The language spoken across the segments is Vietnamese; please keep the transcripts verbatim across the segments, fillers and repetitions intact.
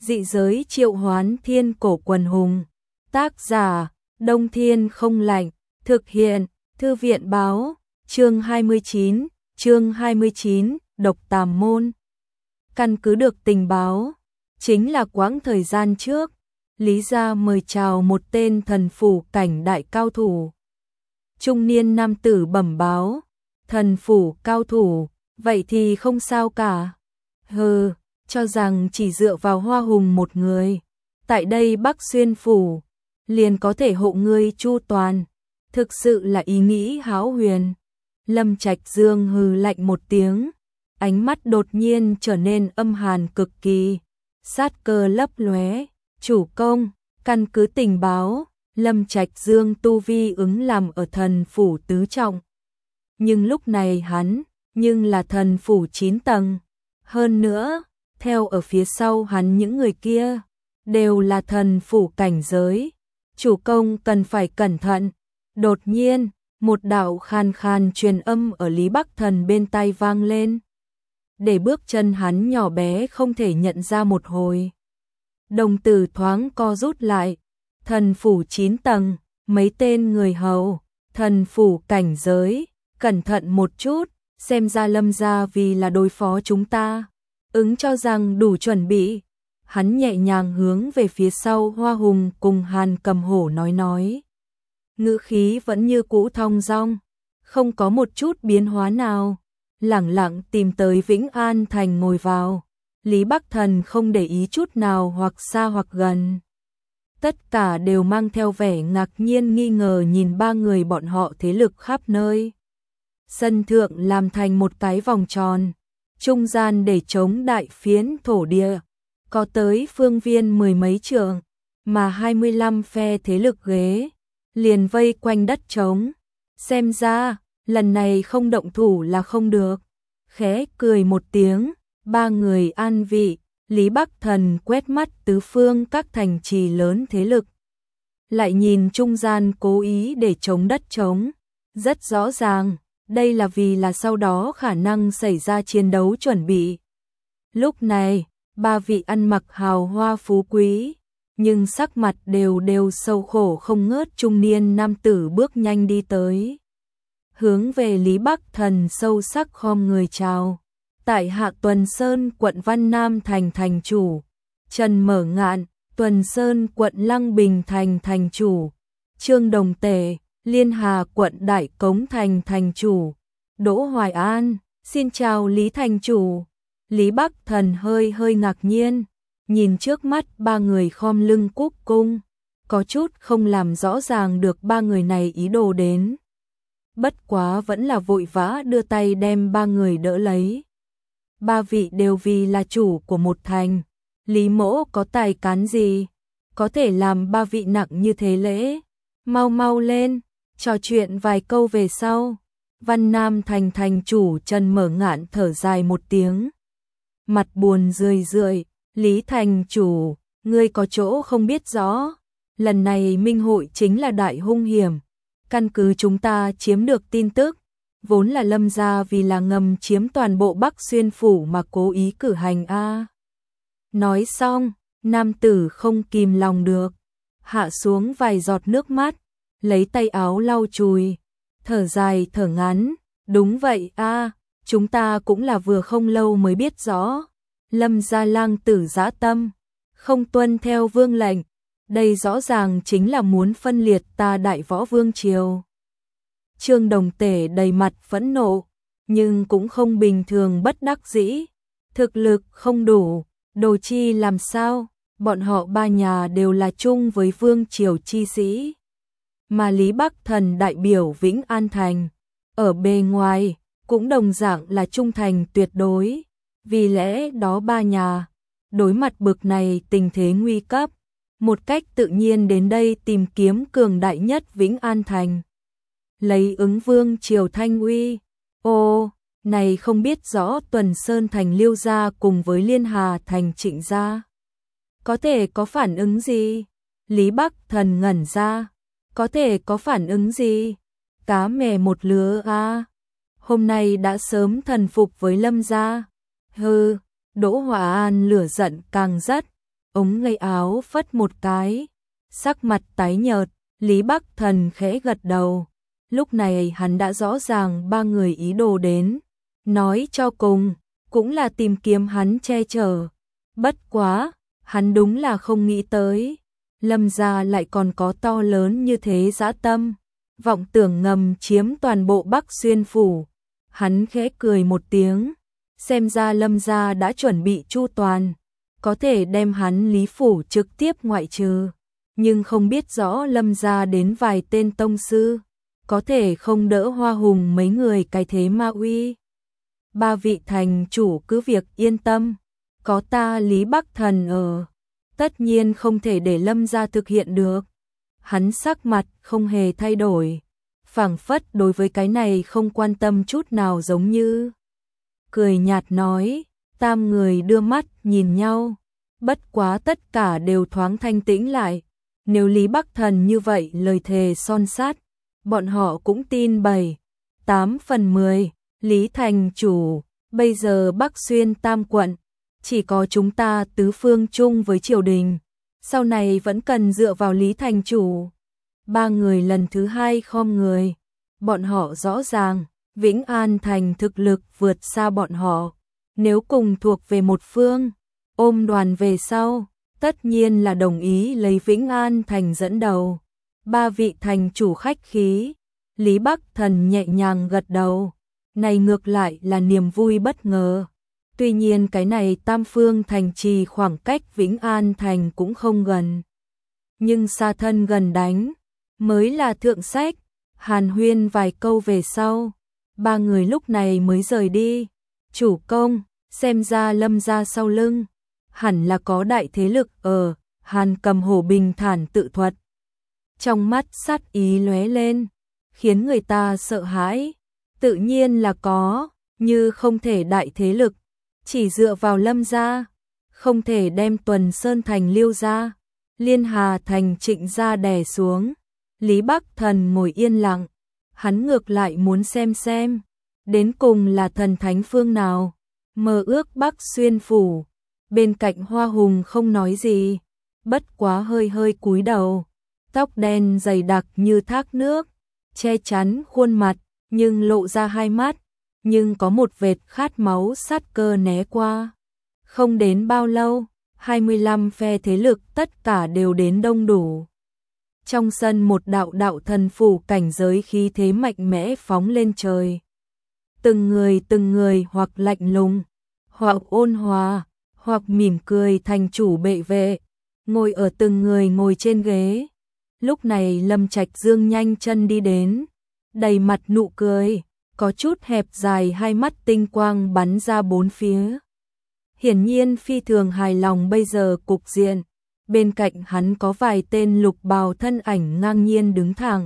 Dị giới triệu hoán thiên cổ quần hùng. Tác giả, Đông Thiên Không Lạnh. Thực hiện, Thư viện Báo. Chương hai mươi chín, chương hai mươi chín, Độc Tàm Môn. Căn cứ được tình báo, chính là quãng thời gian trước, Lý gia mời chào một tên thần phủ cảnh đại cao thủ. Trung niên nam tử bẩm báo, thần phủ cao thủ, vậy thì không sao cả. Hừ, cho rằng chỉ dựa vào Hoa Hùng một người, tại đây Bắc Xuyên phủ, liền có thể hộ ngươi chu toàn, thực sự là ý nghĩ hão huyền. Lâm Trạch Dương hừ lạnh một tiếng, ánh mắt đột nhiên trở nên âm hàn cực kỳ, sát cơ lấp lóe. Chủ công, căn cứ tình báo, Lâm Trạch Dương tu vi ứng làm ở thần phủ tứ trọng. Nhưng lúc này hắn, nhưng là thần phủ chín tầng. Hơn nữa, theo ở phía sau hắn những người kia, đều là thần phủ cảnh giới. Chủ công cần phải cẩn thận. Đột nhiên, một đạo khan khan truyền âm ở Lý Bắc Thần bên tai vang lên. Để bước chân hắn nhỏ bé không thể nhận ra một hồi. Đồng tử thoáng co rút lại, thần phủ chín tầng, mấy tên người hầu, thần phủ cảnh giới, cẩn thận một chút, xem ra Lâm gia vì là đối phó chúng ta, ứng cho rằng đủ chuẩn bị. Hắn nhẹ nhàng hướng về phía sau Hoa Hùng cùng Hàn Cầm Hổ nói nói. Ngữ khí vẫn như cũ thong dong, không có một chút biến hóa nào, lẳng lặng tìm tới Vĩnh An Thành ngồi vào. Lý Bắc Thần không để ý chút nào hoặc xa hoặc gần. Tất cả đều mang theo vẻ ngạc nhiên nghi ngờ nhìn ba người bọn họ thế lực khắp nơi. Sân thượng làm thành một cái vòng tròn, trung gian để chống đại phiến thổ địa, có tới phương viên mười mấy trượng, mà hai mươi lăm phe thế lực ghế, liền vây quanh đất trống. Xem ra, lần này không động thủ là không được. Khẽ cười một tiếng, ba người an vị, Lý Bắc Thần quét mắt tứ phương các thành trì lớn thế lực. Lại nhìn trung gian cố ý để chống đất trống. Rất rõ ràng, đây là vì là sau đó khả năng xảy ra chiến đấu chuẩn bị. Lúc này, ba vị ăn mặc hào hoa phú quý, nhưng sắc mặt đều đều sầu khổ không ngớt trung niên nam tử bước nhanh đi tới. Hướng về Lý Bắc Thần sâu sắc khom người chào. Tại hạ Tuần Sơn quận Văn Nam thành thành chủ, Trần Mở Ngạn, Tuần Sơn quận Lăng Bình thành thành chủ, Trương Đồng Tể, Liên Hà quận Đại Cống thành thành chủ, Đỗ Hoài An, xin chào Lý thành chủ. Lý Bắc Thần hơi hơi ngạc nhiên, nhìn trước mắt ba người khom lưng cúc cung, có chút không làm rõ ràng được ba người này ý đồ đến. Bất quá vẫn là vội vã đưa tay đem ba người đỡ lấy. Ba vị đều vì là chủ của một thành, Lý mỗ có tài cán gì, có thể làm ba vị nặng như thế lễ. Mau mau lên, trò chuyện vài câu về sau. Văn Nam thành thành chủ Trần Mở Ngạn thở dài một tiếng, mặt buồn rười rượi. Lý thành chủ, ngươi có chỗ không biết rõ, lần này minh hội chính là đại hung hiểm. Căn cứ chúng ta chiếm được tin tức, vốn là Lâm gia vì là ngầm chiếm toàn bộ Bắc Xuyên phủ mà cố ý cử hành a. Nói xong, nam tử không kìm lòng được, hạ xuống vài giọt nước mắt, lấy tay áo lau chùi, thở dài thở ngắn, đúng vậy a, chúng ta cũng là vừa không lâu mới biết rõ. Lâm gia lang tử dã tâm, không tuân theo vương lệnh, đây rõ ràng chính là muốn phân liệt ta Đại Võ Vương triều. Trương Đồng Tể đầy mặt phẫn nộ, nhưng cũng không bình thường bất đắc dĩ, thực lực không đủ, đồ chi làm sao, bọn họ ba nhà đều là chung với vương triều chi sĩ. Mà Lý Bắc Thần đại biểu Vĩnh An Thành, ở bề ngoài, cũng đồng dạng là trung thành tuyệt đối. Vì lẽ đó ba nhà, đối mặt bực này tình thế nguy cấp, một cách tự nhiên đến đây tìm kiếm cường đại nhất Vĩnh An Thành. Lấy ứng vương triều thanh uy. Ô, này không biết rõ Tuần Sơn thành Liêu gia cùng với Liên Hà thành Trịnh gia có thể có phản ứng gì? Lý Bắc Thần ngẩn ra, có thể có phản ứng gì? Cá mè một lứa a. À. Hôm nay đã sớm thần phục với Lâm gia. Hừ, Đỗ Hòa An lửa giận càng rất, ống ngay áo phất một cái, sắc mặt tái nhợt, Lý Bắc Thần khẽ gật đầu. Lúc này hắn đã rõ ràng ba người ý đồ đến, nói cho cùng, cũng là tìm kiếm hắn che chở. Bất quá, hắn đúng là không nghĩ tới, Lâm gia lại còn có to lớn như thế dã tâm, vọng tưởng ngầm chiếm toàn bộ Bắc Xuyên phủ. Hắn khẽ cười một tiếng, xem ra Lâm gia đã chuẩn bị chu toàn, có thể đem hắn Lý phủ trực tiếp ngoại trừ, nhưng không biết rõ Lâm gia đến vài tên tông sư, có thể không đỡ Hoa Hùng mấy người cái thế ma uy. Ba vị thành chủ cứ việc yên tâm, có ta Lý Bắc Thần ở, tất nhiên không thể để Lâm gia thực hiện được. Hắn sắc mặt không hề thay đổi, phảng phất đối với cái này không quan tâm chút nào, giống như cười nhạt nói. Tam người đưa mắt nhìn nhau, bất quá tất cả đều thoáng thanh tĩnh lại. Nếu Lý Bắc Thần như vậy lời thề son sát, bọn họ cũng tin bảy, tám phần mười. Lý thành chủ, bây giờ Bắc Xuyên tam quận, chỉ có chúng ta tứ phương chung với triều đình, sau này vẫn cần dựa vào Lý thành chủ. Ba người lần thứ hai khom người, bọn họ rõ ràng, Vĩnh An thành thực lực vượt xa bọn họ, nếu cùng thuộc về một phương, ôm đoàn về sau, tất nhiên là đồng ý lấy Vĩnh An thành dẫn đầu. Ba vị thành chủ khách khí, Lý Bắc Thần nhẹ nhàng gật đầu, này ngược lại là niềm vui bất ngờ. Tuy nhiên cái này tam phương thành trì khoảng cách Vĩnh An thành cũng không gần, nhưng xa thân gần đánh mới là thượng sách. Hàn huyên vài câu về sau, ba người lúc này mới rời đi. Chủ công, xem ra Lâm gia sau lưng hẳn là có đại thế lực ở. Hàn Cầm Hổ bình thản tự thuật, trong mắt sát ý lóe lên, khiến người ta sợ hãi. Tự nhiên là có, như không thể đại thế lực, chỉ dựa vào Lâm gia, không thể đem Tuần Sơn thành Liêu gia, Liên Hà thành Trịnh gia đè xuống. Lý Bắc Thần ngồi yên lặng, hắn ngược lại muốn xem xem, đến cùng là thần thánh phương nào, mơ ước Bắc Xuyên phủ. Bên cạnh Hoa Hùng không nói gì, bất quá hơi hơi cúi đầu, tóc đen dày đặc như thác nước, che chắn khuôn mặt, nhưng lộ ra hai mắt, nhưng có một vệt khát máu sát cơ né qua. Không đến bao lâu, hai mươi lăm phe thế lực tất cả đều đến đông đủ. Trong sân một đạo đạo thần phủ cảnh giới khí thế mạnh mẽ phóng lên trời. Từng người từng người hoặc lạnh lùng, hoặc ôn hòa, hoặc mỉm cười thành chủ bệ vệ, ngồi ở từng người ngồi trên ghế. Lúc này Lâm Trạch Dương nhanh chân đi đến, đầy mặt nụ cười, có chút hẹp dài, hai mắt tinh quang bắn ra bốn phía. Hiển nhiên phi thường hài lòng bây giờ cục diện. Bên cạnh hắn có vài tên lục bào thân ảnh ngang nhiên đứng thẳng,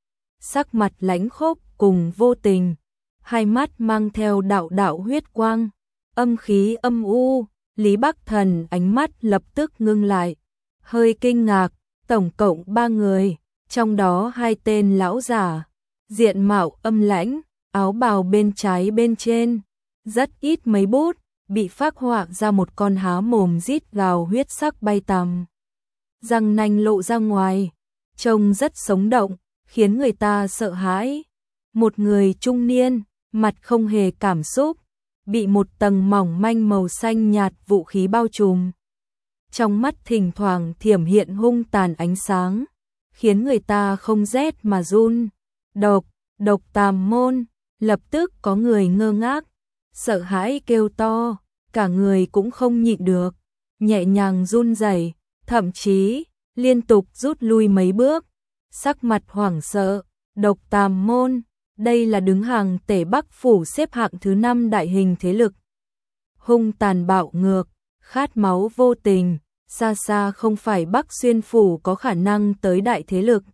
sắc mặt lãnh khốc cùng vô tình, hai mắt mang theo đạo đạo huyết quang, âm khí âm u. Lý Bắc Thần ánh mắt lập tức ngưng lại, hơi kinh ngạc. Tổng cộng ba người, trong đó hai tên lão giả, diện mạo âm lãnh, áo bào bên trái bên trên rất ít mấy bút, bị phác họa ra một con há mồm rít gào huyết sắc bay tằm, răng nanh lộ ra ngoài, trông rất sống động, khiến người ta sợ hãi. Một người trung niên, mặt không hề cảm xúc, bị một tầng mỏng manh màu xanh nhạt vũ khí bao trùm. Trong mắt thỉnh thoảng thiểm hiện hung tàn ánh sáng, khiến người ta không rét mà run. Độc, độc tàm môn, lập tức có người ngơ ngác, sợ hãi kêu to, cả người cũng không nhịn được, nhẹ nhàng run rẩy, thậm chí liên tục rút lui mấy bước, sắc mặt hoảng sợ. Độc tàm môn, đây là đứng hàng Tể Bắc phủ xếp hạng thứ năm đại hình thế lực. Hung tàn bạo ngược, khát máu vô tình, xa xa không phải Bắc Xuyên phủ có khả năng tới đại thế lực.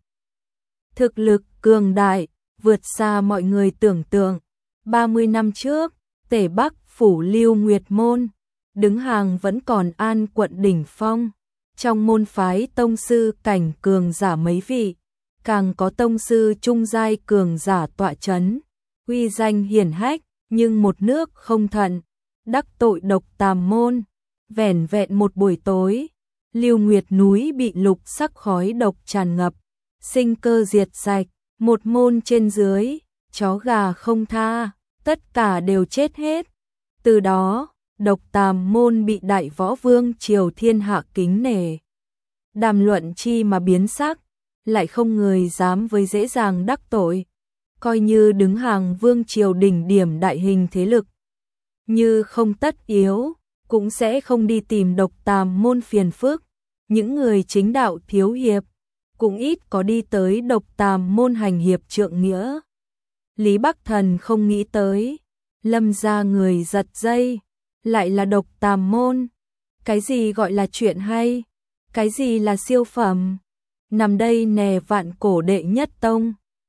Thực lực cường đại, vượt xa mọi người tưởng tượng. ba mươi năm trước, Tể Bắc phủ Lưu Nguyệt môn, đứng hàng vẫn còn An quận đỉnh phong. Trong môn phái tông sư cảnh cường giả mấy vị, càng có tông sư trung giai cường giả tọa chấn, uy danh hiển hách, nhưng một nước không thận, đắc tội độc tàm môn. Vẻn vẹn một buổi tối, Lưu Nguyệt núi bị lục sắc khói độc tràn ngập, sinh cơ diệt sạch, một môn trên dưới, chó gà không tha, tất cả đều chết hết. Từ đó, Độc Tàm môn bị Đại Võ Vương triều thiên hạ kính nể. Đàm luận chi mà biến sắc, lại không người dám với dễ dàng đắc tội, coi như đứng hàng vương triều đỉnh điểm đại hình thế lực. Như không tất yếu, cũng sẽ không đi tìm Độc Tàm môn phiền phức, những người chính đạo thiếu hiệp, cũng ít có đi tới Độc Tàm môn hành hiệp trượng nghĩa. Lý Bắc Thần không nghĩ tới, Lâm gia người giật dây, lại là Độc Tàm môn. Cái gì gọi là chuyện hay? Cái gì là siêu phẩm? Nằm đây nè vạn cổ đệ nhất tông,